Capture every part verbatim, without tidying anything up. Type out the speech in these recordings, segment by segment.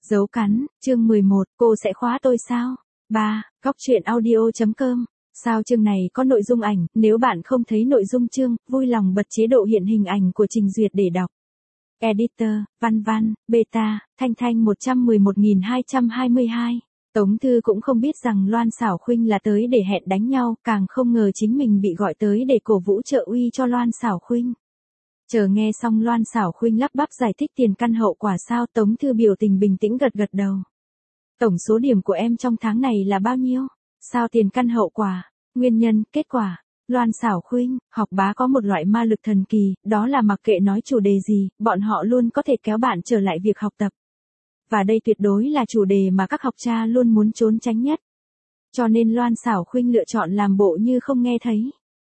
Dấu cắn, chương mười một, cô sẽ khóa tôi sao? ba. Góc truyện audio.com. Sao chương này có nội dung ảnh, nếu bạn không thấy nội dung chương, vui lòng bật chế độ hiện hình ảnh của trình duyệt để đọc. Editor, Văn Văn, Beta, Thanh Thanh một trăm mười một nghìn hai trăm hai mươi hai. Tống Thư cũng không biết rằng Loan Xảo Khuynh là tới để hẹn đánh nhau, càng không ngờ chính mình bị gọi tới để cổ vũ trợ uy cho Loan Xảo Khuynh. Chờ nghe xong Loan Xảo Khuynh lắp bắp giải thích tiền căn hậu quả sao, Tống Thư biểu tình bình tĩnh gật gật đầu. Tổng số điểm của em trong tháng này là bao nhiêu? Sao tiền căn hậu quả? Nguyên nhân, kết quả. Loan Xảo Khuynh, học bá có một loại ma lực thần kỳ, đó là mặc kệ nói chủ đề gì, bọn họ luôn có thể kéo bạn trở lại việc học tập. Và đây tuyệt đối là chủ đề mà các học cha luôn muốn trốn tránh nhất. Cho nên Loan Xảo Khuynh lựa chọn làm bộ như không nghe thấy.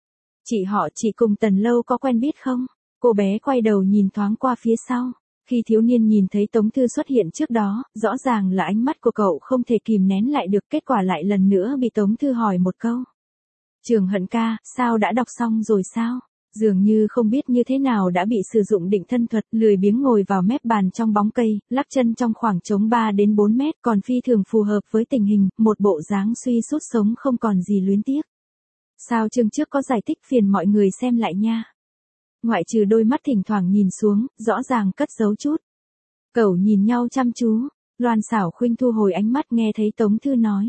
Chị họ chị cùng Tần Lâu có quen biết không? Cô bé quay đầu nhìn thoáng qua phía sau. Khi thiếu niên nhìn thấy Tống Thư xuất hiện trước đó, rõ ràng là ánh mắt của cậu không thể kìm nén lại được, kết quả lại lần nữa bị Tống Thư hỏi một câu. Trường Hận ca, sao đã đọc xong rồi sao? Dường như không biết như thế nào đã bị sử dụng định thân thuật, lười biếng ngồi vào mép bàn trong bóng cây, lắc chân trong khoảng trống ba đến bốn mét, còn phi thường phù hợp với tình hình, một bộ dáng suy sút sống không còn gì luyến tiếc. Sao chương trước có giải thích phiền mọi người xem lại nha. Ngoại trừ đôi mắt thỉnh thoảng nhìn xuống, rõ ràng cất giấu chút. Cậu nhìn nhau chăm chú, Loan Xảo Khuynh thu hồi ánh mắt nghe thấy Tống Thư nói.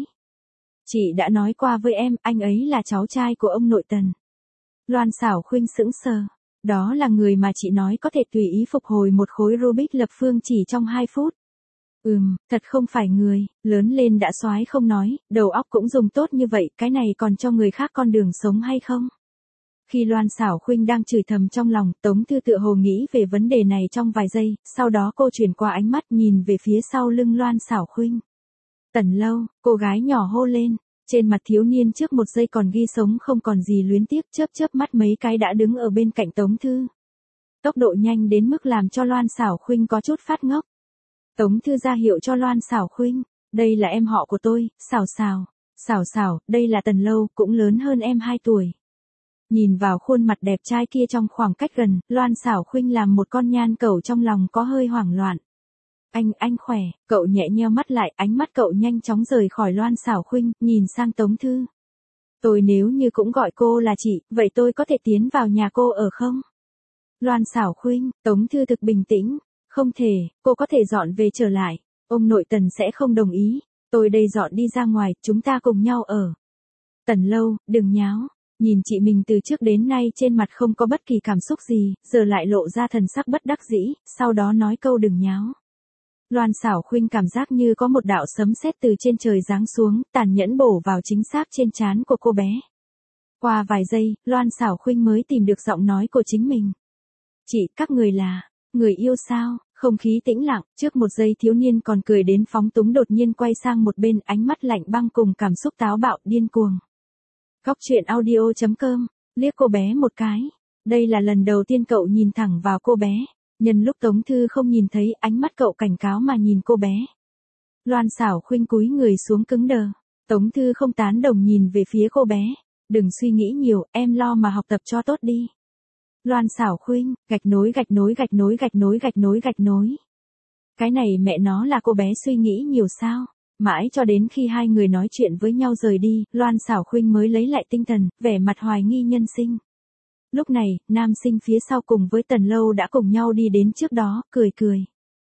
Chị đã nói qua với em, anh ấy là cháu trai của ông nội Tần. Loan Xảo Khuynh sững sờ. Đó là người mà chị nói có thể tùy ý phục hồi một khối Rubik lập phương chỉ trong hai phút. Ừm, thật không phải người, lớn lên đã soái không nói, đầu óc cũng dùng tốt như vậy, cái này còn cho người khác con đường sống hay không? Khi Loan Xảo Khuynh đang chửi thầm trong lòng, Tống Thư tựa hồ nghĩ về vấn đề này trong vài giây, sau đó cô chuyển qua ánh mắt nhìn về phía sau lưng Loan Xảo Khuynh. Tần Lâu, cô gái nhỏ hô lên, trên mặt thiếu niên trước một giây còn ghi sống không còn gì luyến tiếc, chớp chớp mắt mấy cái đã đứng ở bên cạnh Tống Thư. Tốc độ nhanh đến mức làm cho Loan Xảo Khuynh có chút phát ngốc. Tống Thư ra hiệu cho Loan Xảo Khuynh, đây là em họ của tôi, Xảo Xảo, Xảo Xảo, đây là Tần Lâu, cũng lớn hơn em hai tuổi. Nhìn vào khuôn mặt đẹp trai kia trong khoảng cách gần, Loan Xảo Khuynh làm một con nhan cẩu trong lòng có hơi hoảng loạn. Anh, anh khỏe, cậu nhẹ nheo mắt lại, ánh mắt cậu nhanh chóng rời khỏi Loan Xảo Khuynh, nhìn sang Tống Thư. Tôi nếu như cũng gọi cô là chị, vậy tôi có thể tiến vào nhà cô ở không? Loan Xảo Khuynh, Tống Thư thực bình tĩnh, không thể, cô có thể dọn về trở lại, ông nội Tần sẽ không đồng ý, tôi đây dọn đi ra ngoài, chúng ta cùng nhau ở. Tần Lâu, đừng nháo. Nhìn chị mình từ trước đến nay trên mặt không có bất kỳ cảm xúc gì, giờ lại lộ ra thần sắc bất đắc dĩ, sau đó nói câu đừng nháo. Loan Xảo Khuynh cảm giác như có một đạo sấm sét từ trên trời giáng xuống, tàn nhẫn bổ vào chính xác trên trán của cô bé. Qua vài giây, Loan Xảo Khuynh mới tìm được giọng nói của chính mình. Chị, các người là, người yêu sao? Không khí tĩnh lặng, trước một giây thiếu niên còn cười đến phóng túng đột nhiên quay sang một bên, ánh mắt lạnh băng cùng cảm xúc táo bạo, điên cuồng. Góc truyện audio.com, liếc cô bé một cái. Đây là lần đầu tiên cậu nhìn thẳng vào cô bé. Nhân lúc Tống Thư không nhìn thấy, ánh mắt cậu cảnh cáo mà nhìn cô bé. Loan Xảo Khuynh cúi người xuống cứng đờ. Tống Thư không tán đồng nhìn về phía cô bé. Đừng suy nghĩ nhiều, em lo mà học tập cho tốt đi. Loan Xảo Khuynh, gạch nối gạch nối gạch nối gạch nối gạch nối gạch nối. Cái này mẹ nó là cô bé suy nghĩ nhiều sao? Mãi cho đến khi hai người nói chuyện với nhau rời đi, Loan Xảo Khuynh mới lấy lại tinh thần, vẻ mặt hoài nghi nhân sinh. Lúc này, nam sinh phía sau cùng với Tần Lâu đã cùng nhau đi đến trước đó, cười cười.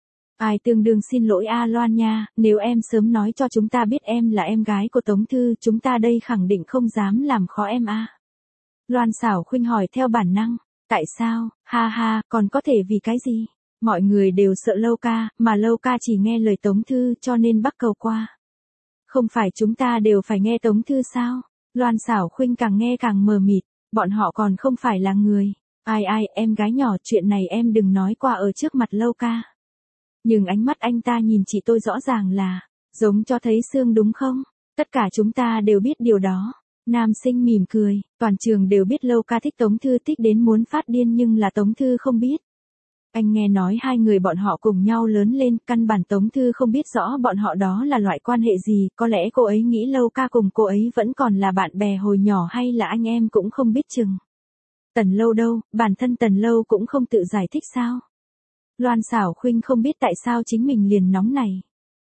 Ai tương đương xin lỗi a Loan nha, nếu em sớm nói cho chúng ta biết em là em gái của Tống Thư, chúng ta đây khẳng định không dám làm khó em a. Loan Xảo Khuynh hỏi theo bản năng, tại sao, ha ha, còn có thể vì cái gì? Mọi người đều sợ Lâu ca, mà Lâu ca chỉ nghe lời Tống Thư cho nên bắt cầu qua. Không phải chúng ta đều phải nghe Tống Thư sao? Loan Xảo Khuynh càng nghe càng mờ mịt, bọn họ còn không phải là người. Ai ai, em gái nhỏ, chuyện này em đừng nói qua ở trước mặt Lâu ca. Nhưng ánh mắt anh ta nhìn chị tôi rõ ràng là, giống cho thấy xương đúng không? Tất cả chúng ta đều biết điều đó. Nam sinh mỉm cười, toàn trường đều biết Lâu ca thích Tống Thư thích đến muốn phát điên nhưng là Tống Thư không biết. Anh nghe nói hai người bọn họ cùng nhau lớn lên, căn bản Tống Thư không biết rõ bọn họ đó là loại quan hệ gì, có lẽ cô ấy nghĩ Lâu ca cùng cô ấy vẫn còn là bạn bè hồi nhỏ hay là anh em cũng không biết chừng. Tần Lâu đâu, bản thân Tần Lâu cũng không tự giải thích sao? Loan Xảo Khuynh không biết tại sao chính mình liền nóng này.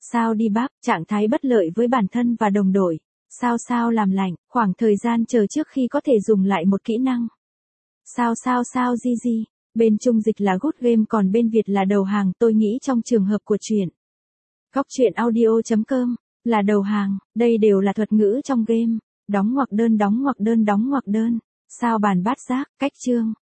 Sao đi bắp, trạng thái bất lợi với bản thân và đồng đội. Sao sao làm lạnh, khoảng thời gian chờ trước khi có thể dùng lại một kỹ năng. Sao sao sao di di, bên Trung dịch là good game còn bên Việt là đầu hàng, tôi nghĩ trong trường hợp của truyện. Góc truyện audio.com là đầu hàng, đây đều là thuật ngữ trong game. Đóng ngoặc đơn đóng ngoặc đơn đóng ngoặc đơn. Sao bàn bát giác, cách chương.